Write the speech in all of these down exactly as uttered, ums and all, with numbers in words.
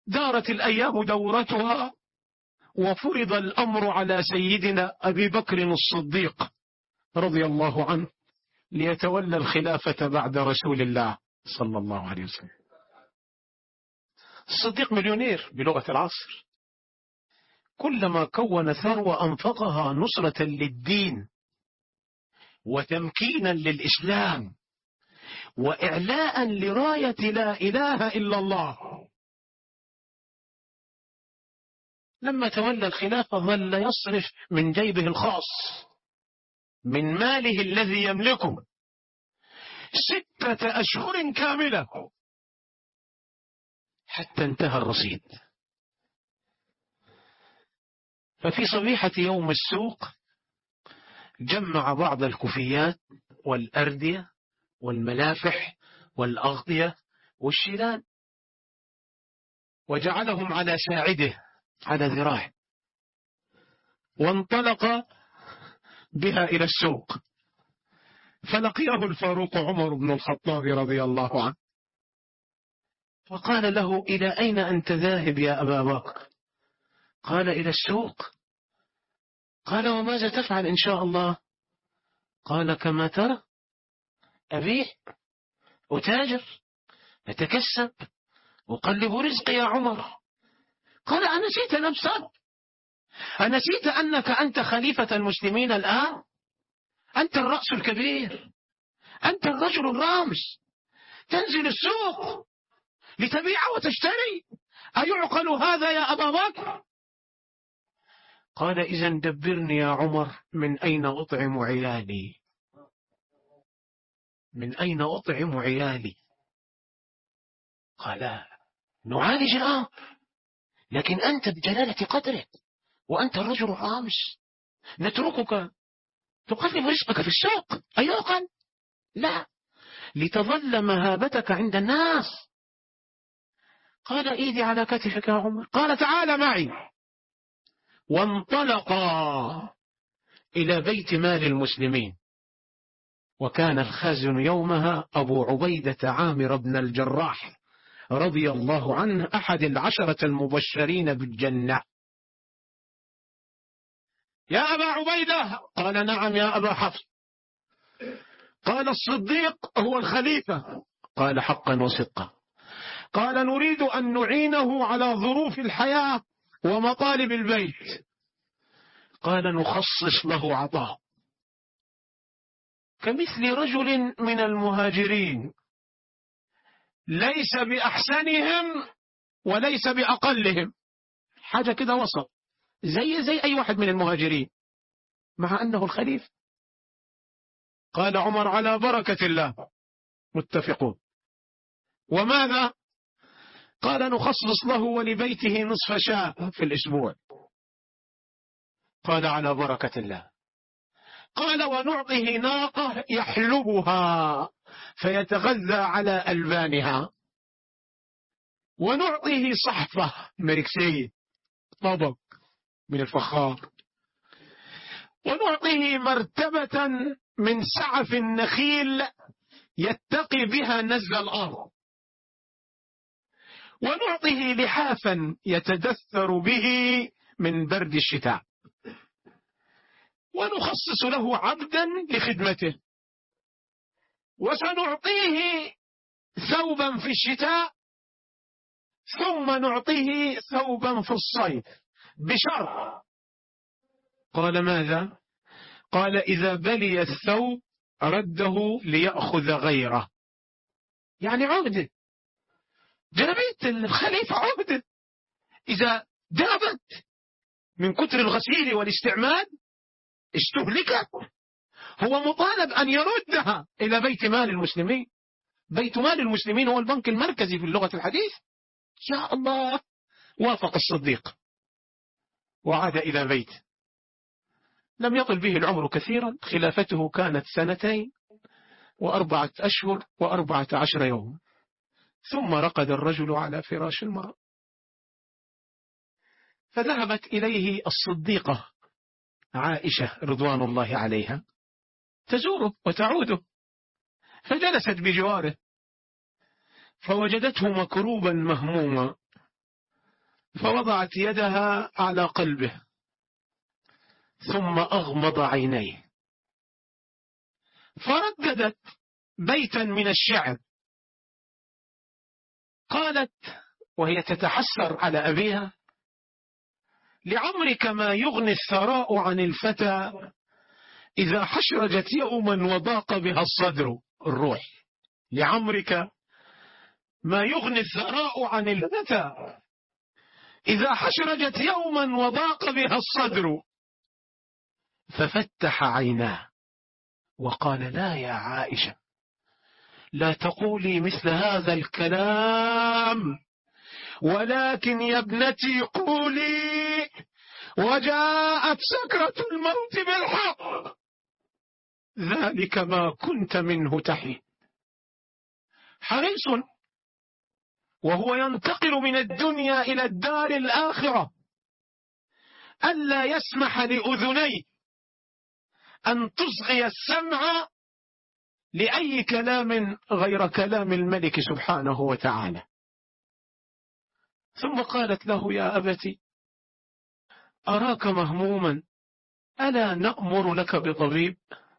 دارت الأيام دورتها، وفرض الأمر على سيدنا أبي بكر الصديق رضي الله عنه ليتولى الخلافة بعد رسول الله صلى الله عليه وسلم. الصديق مليونير بلغة العصر، كلما كون ثروة أنفقها نصرة للدين وتمكينا للإسلام وإعلاء لراية لا إله إلا الله. لما تولى الخلافة ظل يصرف من جيبه الخاص من ماله الذي يملكه ستة أشهر كاملة حتى انتهى الرصيد. ففي صبيحة يوم السوق جمع بعض الكوفيات والأردية والملافح والأغطية والشيلان وجعلهم على ساعده على ذراعه، وانطلق بها إلى السوق، فلقيه الفاروق عمر بن الخطاب رضي الله عنه فقال له: إلى أين أنت ذاهب يا أبا بكر؟ قال: إلى السوق. قال: وماذا تفعل إن شاء الله؟ قال: كما ترى، أبيع وتاجر أتكسب وقلب رزقي يا عمر. قال: أنسيت نفسك؟ أنسيت أنك أنت خليفة المسلمين الآن؟ أنت الرأس الكبير، أنت الرجل الرامز، تنزل السوق لتبيع وتشتري، أيعقل هذا يا أبا بكر؟ قال: إذن دبرني يا عمر، من أين أطعم عيالي؟ من أين أطعم عيالي؟ قال: نعالج الأمر، لكن أنت بجلالة قدرك وأنت الرجل الرامز نتركك تقلب رزقك في السوق، أيعقل؟ لا، لتظل مهابتك عند الناس. قال: إيدي على كتفك يا عمر. قال: تعال معي. وانطلقا إلى بيت مال المسلمين، وكان الخازن يومها أبو عبيدة عامر بن الجراح رضي الله عنه، أحد العشرة المبشرين بالجنة. يا أبا عبيدة. قال: نعم يا أبا حفص. قال: الصديق هو الخليفة. قال: حقا وصدقا. قال: نريد أن نعينه على ظروف الحياة ومطالب البيت. قال: نخصص له عطاء كمثل رجل من المهاجرين، ليس بأحسنهم وليس بأقلهم، حاجة كده وسط، زي زي أي واحد من المهاجرين، مع أنه الخليفة. قال عمر: على بركة الله، متفقون. وماذا؟ قال: نخصص له ولبيته نصف شاة في الأسبوع. قال: على بركة الله. قال: ونعطيه ناقة يحلبها فيتغذى على ألبانها، ونعطيه صحفة مركسية، طبق من الفخار، ونعطيه مرتبة من سعف النخيل يتقي بها نزل الأرض، ونعطيه لحافا يتدثر به من برد الشتاء، ونخصص له عبدا لخدمته، وسنعطيه ثوبا في الشتاء ثم نعطيه ثوبا في الصيف بشرط. قال: ماذا؟ قال: إذا بلي الثوب رده ليأخذ غيره، يعني عهده، جلبية الخليفة عهده، إذا ذهبت من كتر الغسيل والاستعمال استهلكت، هو مطالب أن يردها إلى بيت مال المسلمين. بيت مال المسلمين هو البنك المركزي في اللغة الحديث. يا الله، وافق الصديق وعاد إلى بيته. لم يطل به العمر كثيرا، خلافته كانت سنتين وأربعة أشهر وأربعة عشر يوم، ثم رقد الرجل على فراش المرض. فذهبت إليه الصديقة عائشة رضوان الله عليها تزوره وتعوده، فجلست بجواره فوجدته مكروبا مهموما، فوضعت يدها على قلبه ثم أغمض عينيه، فرددت بيتا من الشعر، قالت وهي تتحسر على أبيها: لعمرك ما يغني الثراء عن الفتى إذا حشرجت يوما وضاق بها الصدر. الروح: لعمرك ما يغني الثراء عن الفتى إذا حشرجت يوما وضاق بها الصدر. ففتح عيناه وقال: لا يا عائشة، لا تقولي مثل هذا الكلام، ولكن يا ابنتي قولي: وجاءت سكرة الموت بالحق، ذلك ما كنت منه تحيد. حريص وهو ينتقل من الدنيا إلى الدار الآخرة ألا يسمح لأذنيه أن تصغي السمع لأي كلام غير كلام الملك سبحانه وتعالى. ثم قالت له: يا أبتي، أراك مهموما، ألا نأمر لك بطبيب؟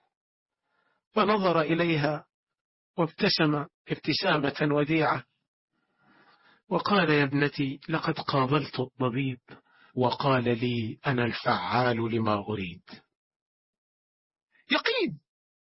فنظر إليها وابتسم ابتسامة وديعة وقال: يا ابنتي، لقد قابلت الطبيب وقال لي: أنا الفعال لما أريد. يقين.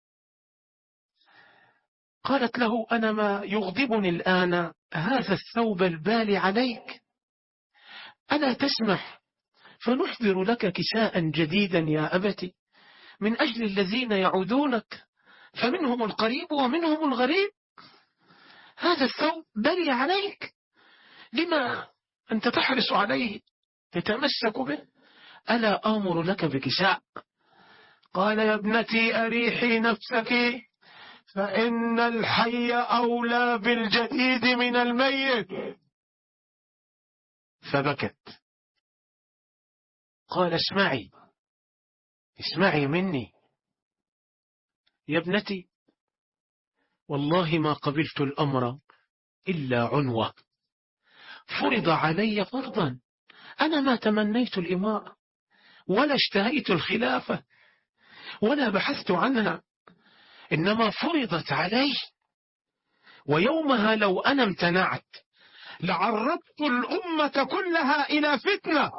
قالت له: أنا ما يغضبني الآن هذا الثوب البالي عليك، ألا تسمح فنحضر لك كساء جديدا يا أبتي، من أجل الذين يعودونك، فمنهم القريب ومنهم الغريب. هذا الثوب بلي عليك، لما أنت تحرص عليه تتمسك به؟ ألا آمر لك بكساء؟ قال: يا ابنتي، أريحي نفسك، فإن الحي أولى بالجديد من الميت. فبكت. قال: اسمعي اسمعي مني يا ابنتي، والله ما قبلت الأمر إلا عنوة، فرض علي فرضا. أنا ما تمنيت الإمارة ولا اشتهيت الخلافة ولا بحثت عنها، إنما فرضت علي، ويومها لو أنا امتنعت لعرضت الأمة كلها إلى فتنة،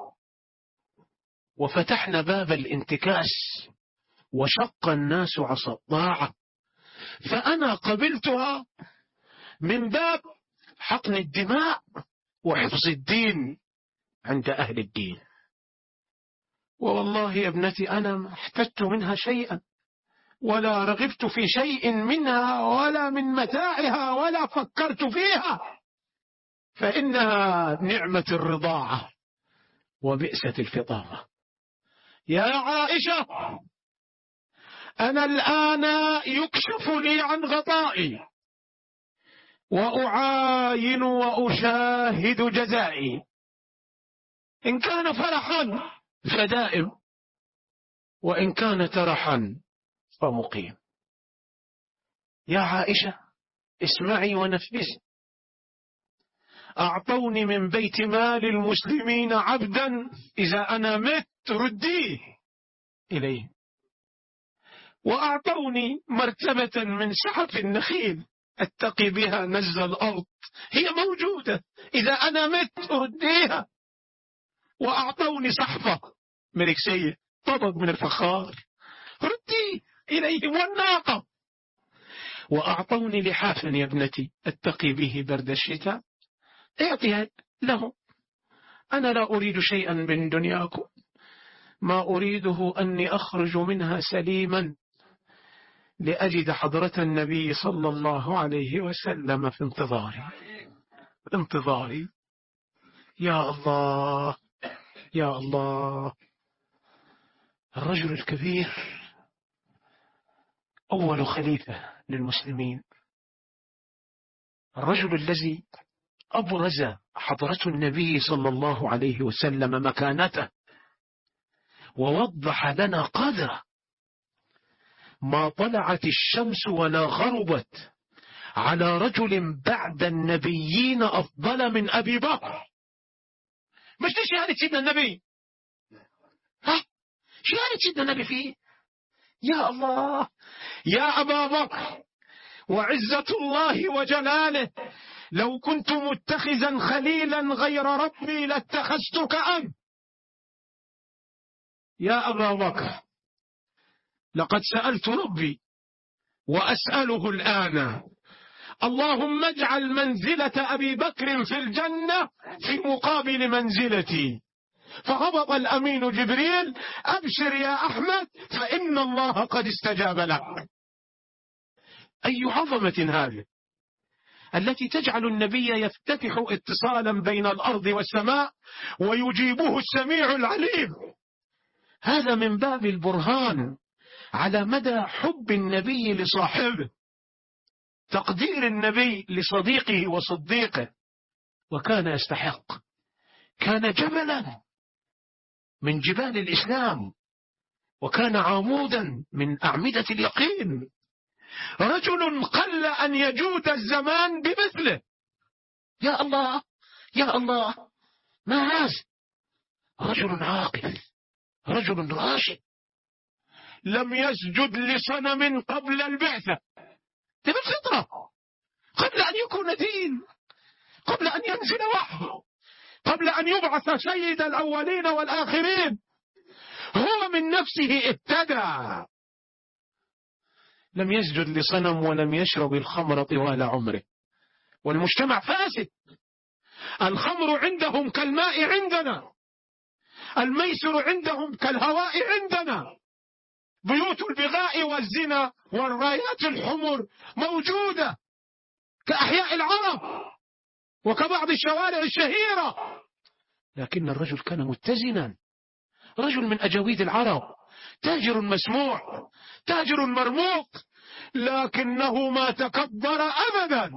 وفتحنا باب الانتكاس وشق الناس عصا الطاعة، فأنا قبلتها من باب حقن الدماء وحفظ الدين عند أهل الدين. والله يا ابنتي أنا ما احتجت منها شيئا، ولا رغبت في شيء منها ولا من متاعها ولا فكرت فيها، فإنها نعمة الرضاعة وبئسة الفطامة. يا عائشة، أنا الآن يكشف لي عن غطائي وأعاين وأشاهد جزائي، إن كان فرحا فدائم، وإن كان ترحا فمقيم. يا عائشة، اسمعي ونفذي. أعطوني من بيت مال المسلمين عبدا، إذا أنا مت رديه إليه، وأعطوني مرتبة من سحف النخيل أتقي بها نزل الأرض، هي موجودة، إذا أنا مت رديها. وأعطوني صحفة مركسية، طبق من الفخار، ردي إليهم، والناقة. وأعطوني لحافا يا ابنتي أتقي به برد الشتاء، اعطيها له. أنا لا أريد شيئا من دنياكم، ما أريده أني أخرج منها سليما لأجد حضرة النبي صلى الله عليه وسلم في انتظاري في انتظاري. يا الله يا الله. الرجل الكبير أول خليفة للمسلمين، الرجل الذي أبرز حضرة النبي صلى الله عليه وسلم مكانته ووضح لنا قدره. ما طلعت الشمس ولا غربت على رجل بعد النبيين أفضل من أبي بكر، مش دي شهادة سيدنا النبي؟ ها؟ شهادة سيدنا النبي فيه. يا الله يا أبا بكر، وعزة الله وجلاله، لو كنت متخذا خليلا غير ربي لاتخذتك أنت. يا أبا بكر، لقد سألت ربي وأسأله الآن، اللهم اجعل منزلة أبي بكر في الجنة في مقابل منزلتي. فهبط الأمين جبريل: أبشر يا أحمد فإن الله قد استجاب لك. أي عظمة هذه التي تجعل النبي يفتتح اتصالا بين الأرض والسماء ويجيبه السميع العليم. هذا من باب البرهان على مدى حب النبي لصاحبه، تقدير النبي لصديقه وصديقه. وكان يستحق، كان جبلا من جبال الإسلام، وكان عمودا من أعمدة اليقين، رجل قل أن يجود الزمان بمثله. يا الله يا الله، ما هذا؟ رجل عاقل، رجل راشد، لم يسجد لصنم قبل البعثة، ده بالفطرة، قبل أن يكون دين، قبل أن ينزل وحي، قبل أن يبعث سيد الأولين والآخرين، هو من نفسه اهتدى. لم يسجد لصنم ولم يشرب الخمر طوال عمره. والمجتمع فاسد، الخمر عندهم كالماء عندنا، الميسر عندهم كالهواء عندنا، بيوت البغاء والزنا والرايات الحمر موجودة كأحياء العرب وكبعض الشوارع الشهيرة. لكن الرجل كان متزنا، رجل من أجاويد العرب، تاجر مسموع، تاجر مرموق، لكنه ما تكبر أبدا.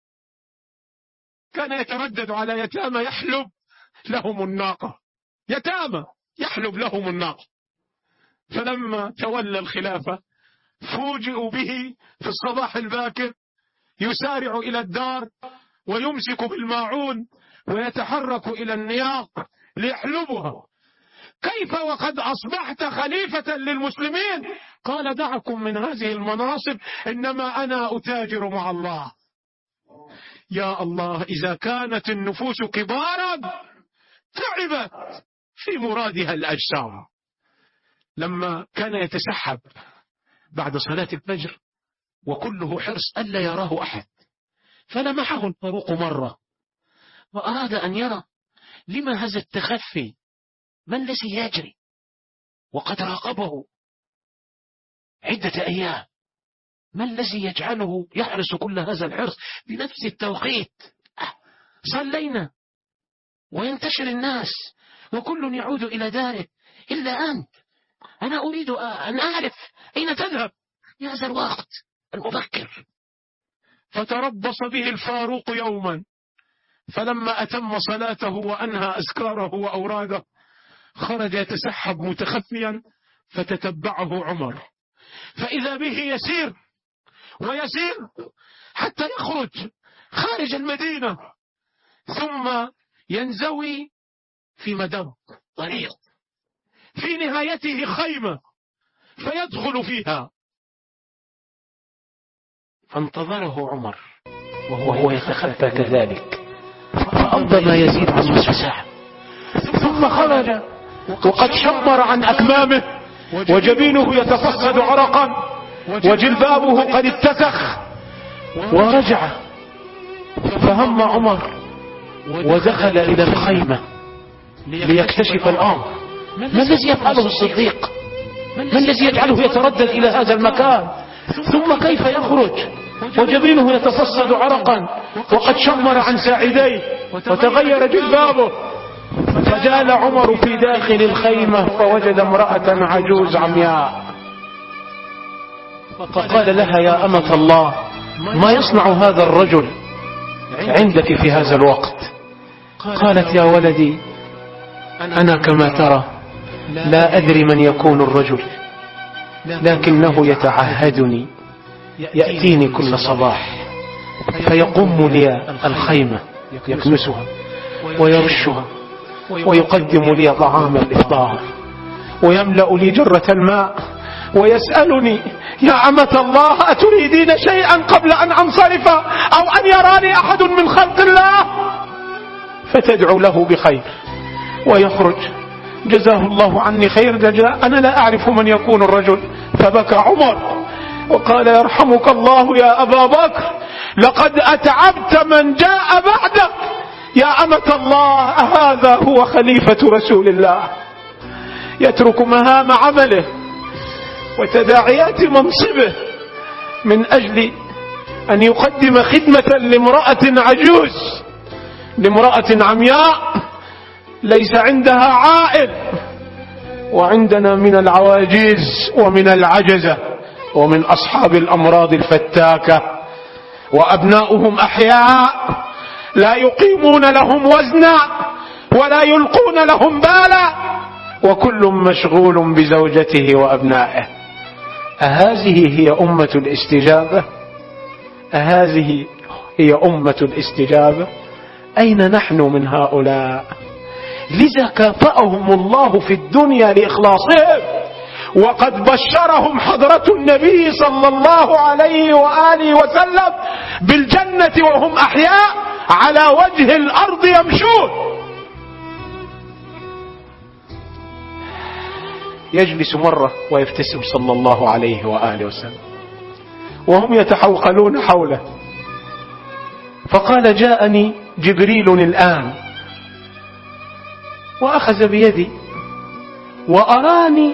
كان يتردد على يتامى يحلب لهم الناقة، يتامى يحلب لهم الناقة. فلما تولى الخلافة فوجئوا به في الصباح الباكر يسارع إلى الدار ويمسك بالماعون ويتحرك إلى النياق ليحلبها. كيف وقد أصبحت خليفة للمسلمين؟ قال: دعكم من هذه المناصب، إنما أنا أتاجر مع الله. يا الله، إذا كانت النفوس كبارا تعبت في مرادها الأجسام. لما كان يتسحب بعد صلاة الفجر وكله حرص ألا يراه أحد، فلمحه الفاروق مرة وأراد أن يرى لما هذا التخفي، ما الذي يجري، وقد راقبه عدة أيام، ما الذي يجعله يحرص كل هذا الحرص بنفس التوقيت؟ صلينا وينتشر الناس وكل يعود إلى داره إلا أنت. أنا أريد أن أعرف أين تذهب في هذا الوقت المبكر. فتربص به الفاروق يوما، فلما أتم صلاته وأنهى أذكاره وأوراده خرج يتسحب متخفيا، فتتبعه عمر، فإذا به يسير ويسير حتى يخرج خارج المدينة، ثم ينزوي في مدب طريق، في نهايته خيمة فيدخل فيها. فانتظره عمر وهو يتخفى كذلك، فأمضى ما يزيد عن نصف ساعة، ثم خرج وقد شمر عن أكمامه وجبينه يتفسد عرقا وجلبابه قد اتسخ، ورجع فهم عمر ودخل إلى الخيمة ليكتشف الأمر. ما الذي يفعله الصديق؟ ما الذي يجعله يتردد إلى هذا المكان؟ ثم كيف يخرج وجبينه يتفسد عرقا وقد شمر عن ساعديه وتغير جلبابه؟ فجال عمر في داخل الخيمة فوجد امرأة عجوز عمياء، فقال لها: يا أمة الله، ما يصنع هذا الرجل عندك في هذا الوقت؟ قالت: يا ولدي، أنا كما ترى لا أدري من يكون الرجل، لكنه يتعهدني، يأتيني كل صباح فيقوم لي الخيمة يكنسها ويرشها ويقدم لي طعام الإفطار ويملأ لي جرة الماء ويسألني: يا أمة الله، أتريدين شيئا قبل أن أنصرف أو أن يراني أحد من خلق الله؟ فتدعو له بخير ويخرج. جزاه الله عني خير جزاء. أنا لا أعرف من يكون الرجل. فبكى عمر وقال: يرحمك الله يا أبا بكر، لقد أتعبت من جاء بعدك. يا أمة الله، هذا هو خليفة رسول الله، يترك مهام عمله وتداعيات منصبه من أجل أن يقدم خدمة لامرأة عجوز، لامرأة عمياء ليس عندها عائل. وعندنا من العواجيز ومن العجزة ومن أصحاب الأمراض الفتاكة وأبناؤهم أحياء لا يقيمون لهم وزنا ولا يلقون لهم بالا، وكل مشغول بزوجته وأبنائه. أهذه هي أمة الاستجابة؟ أهذه هي أمة الاستجابة؟ أين نحن من هؤلاء؟ لذا كافأهم الله في الدنيا لإخلاصهم، وقد بشرهم حضرة النبي صلى الله عليه وآله وسلم بالجنة وهم أحياء على وجه الأرض يمشون. يجلس مرة ويبتسم صلى الله عليه وآله وسلم وهم يتحوقلون حوله، فقال: جاءني جبريل الآن وأخذ بيدي وأراني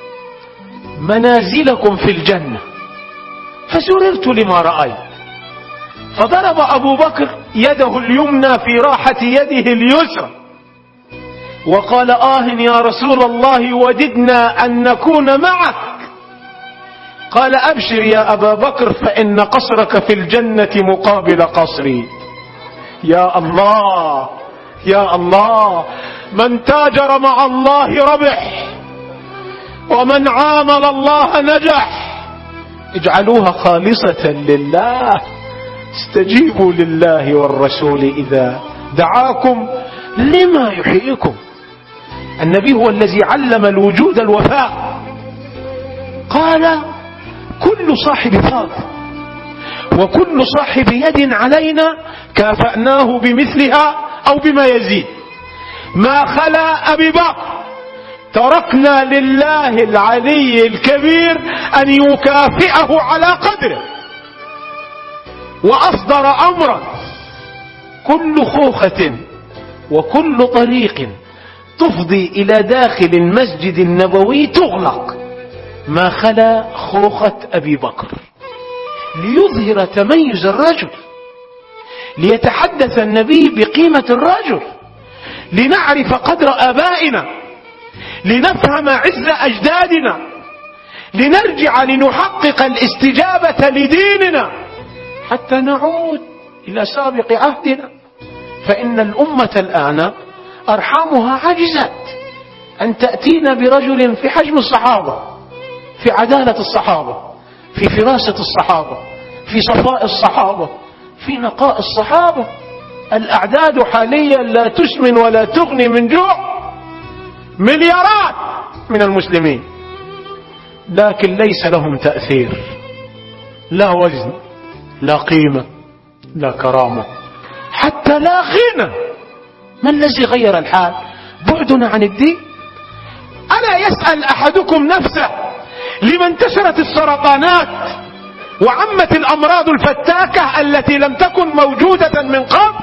منازلكم في الجنة، فسررت لما رأيت. فضرب أبو بكر يده اليمنى في راحة يده اليسرى وقال: آه يا رسول الله، وددنا أن نكون معك. قال: أبشر يا أبا بكر، فإن قصرك في الجنة مقابل قصري. يا الله يا الله، من تاجر مع الله ربح، ومن عامل الله نجح. اجعلوها خالصة لله، استجيبوا لله والرسول إذا دعاكم لما يحييكم. النبي هو الذي علم الوجود الوفاء. قال: كل صاحب فاض وكل صاحب يد علينا كافأناه بمثلها أو بما يزيد، ما خلا أبي بكر تركنا لله العلي الكبير أن يكافئه على قدره. وأصدر أمرا: كل خوخة وكل طريق تفضي إلى داخل المسجد النبوي تغلق ما خلا خوخة أبي بكر، ليظهر تميز الرجل، ليتحدث النبي بقيمة الرجل، لنعرف قدر آبائنا، لنفهم عز أجدادنا، لنرجع لنحقق الاستجابة لديننا حتى نعود إلى سابق عهدنا. فإن الأمة الآن أرحامها عجزت أن تأتينا برجل في حجم الصحابة، في عدالة الصحابة، في فراسة الصحابة، في صفاء الصحابة، في نقاء الصحابة. الأعداد حاليا لا تسمن ولا تغني من جوع، مليارات من المسلمين، لكن ليس لهم تأثير، لا وزن، لا قيمة، لا كرامة، حتى لا غنى. ما الذي غير الحال؟ بعدنا عن الدين. ألا يسأل أحدكم نفسه لما انتشرت السرطانات وعمت الأمراض الفتاكة التي لم تكن موجودة من قبل؟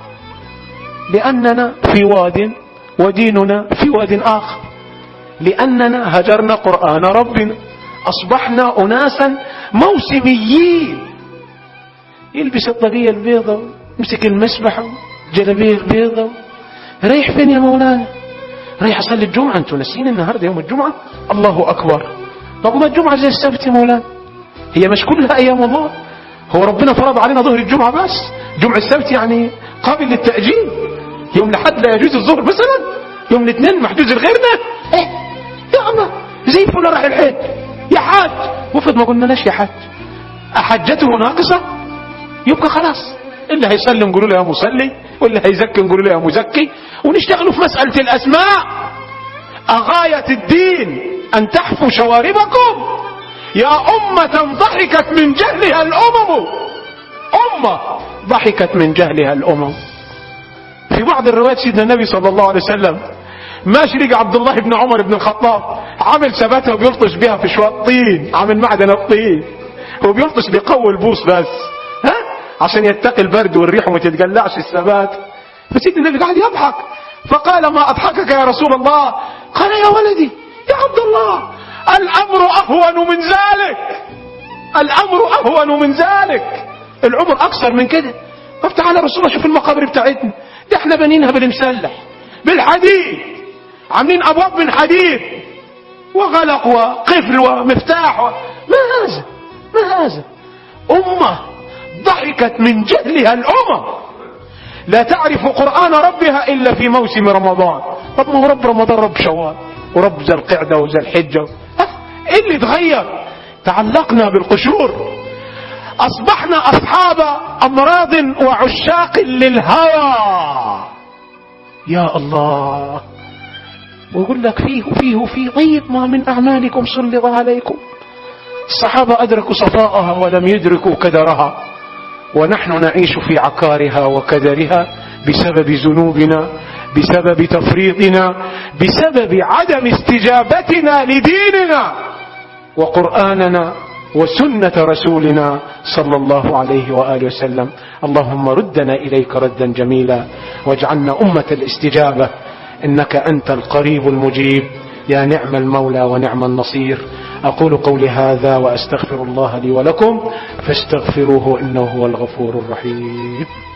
لأننا في واد وديننا في واد آخر، لأننا هجرنا قرآن ربنا، أصبحنا أناسا موسميين. يلبس الطاقية البيضاء، يمسك المسبح جلبيه البيضاء، ريح فين يا مولانا؟ ريح أصلي الجمعة. أنتوا ناسين النهاردة يوم الجمعة؟ الله أكبر. طب ما الجمعة زي السبت يا مولانا، هي مش كلها أيام الله؟ هو ربنا فرض علينا ظهر الجمعة بس؟ جمعة السبت يعني قابل للتأجيل. يوم لحد لا يجوز الظهر مثلا، يوم الاثنين محجوز الغيرنا. ايه يا الله، زي فلان راح الحج يا حاج، وفرض ما قلنا ليش يا حاج، أحجته ناقصة؟ يبقى خلاص اللي هيسلم قولوا له يا مصلي، واللي هيزكي قولوا له يا مزكي، ونشتغلوا في مسألة الأسماء. أغاية الدين أن تحفوا شواربكم؟ يا أمة ضحكت من جهلها الأمم، أمة ضحكت من جهلها الأمم. في بعض الروايات سيدنا النبي صلى الله عليه وسلم ماشي لقى عبد الله بن عمر بن الخطاب عامل ثباتها وبيلطش بها في شوية طين، عامل معدن الطين وبيلطش بقوي البوص بس، ها عشان يتقي البرد والريح وما تتقلعش الثبات. فسيدنا النبي قاعد يضحك، فقال ما أضحكك يا رسول الله؟ قال يا ولدي يا عبد الله الأمر أهون من ذلك، الأمر أهون من ذلك، العمر أكثر من كده. طب تعالى رسول الله شوف المقابر بتاعتنا، ده احنا بنينها بالمسلح بالحديد، عاملين أبواب من حديد وغلق وقفل ومفتاح و... ما هذا ما هذا أمة ضحكت من جهلها الأمم، لا تعرف قرآن ربها إلا في موسم رمضان. طب ما هو رب رمضان رب شوال ورب ذا القعدة وذا الحجة، ايه اللي اتغير؟ تعلقنا بالقشور، أصبحنا أصحاب أمراض وعشاق للهوى. يا الله. ويقول لك فيه فيه فيه طيب ما من أعمالكم سلط عليكم. الصحابة أدركوا صفاءها ولم يدركوا كدرها، ونحن نعيش في عكارها وكدرها بسبب ذنوبنا، بسبب تفريطنا، بسبب عدم استجابتنا لديننا وقرآننا وسنة رسولنا صلى الله عليه وآله وسلم. اللهم ردنا إليك ردا جميلا، واجعلنا أمة الاستجابة، إنك أنت القريب المجيب، يا نعم المولى ونعم النصير. أقول قولي هذا وأستغفر الله لي ولكم فاستغفروه إنه هو الغفور الرحيم.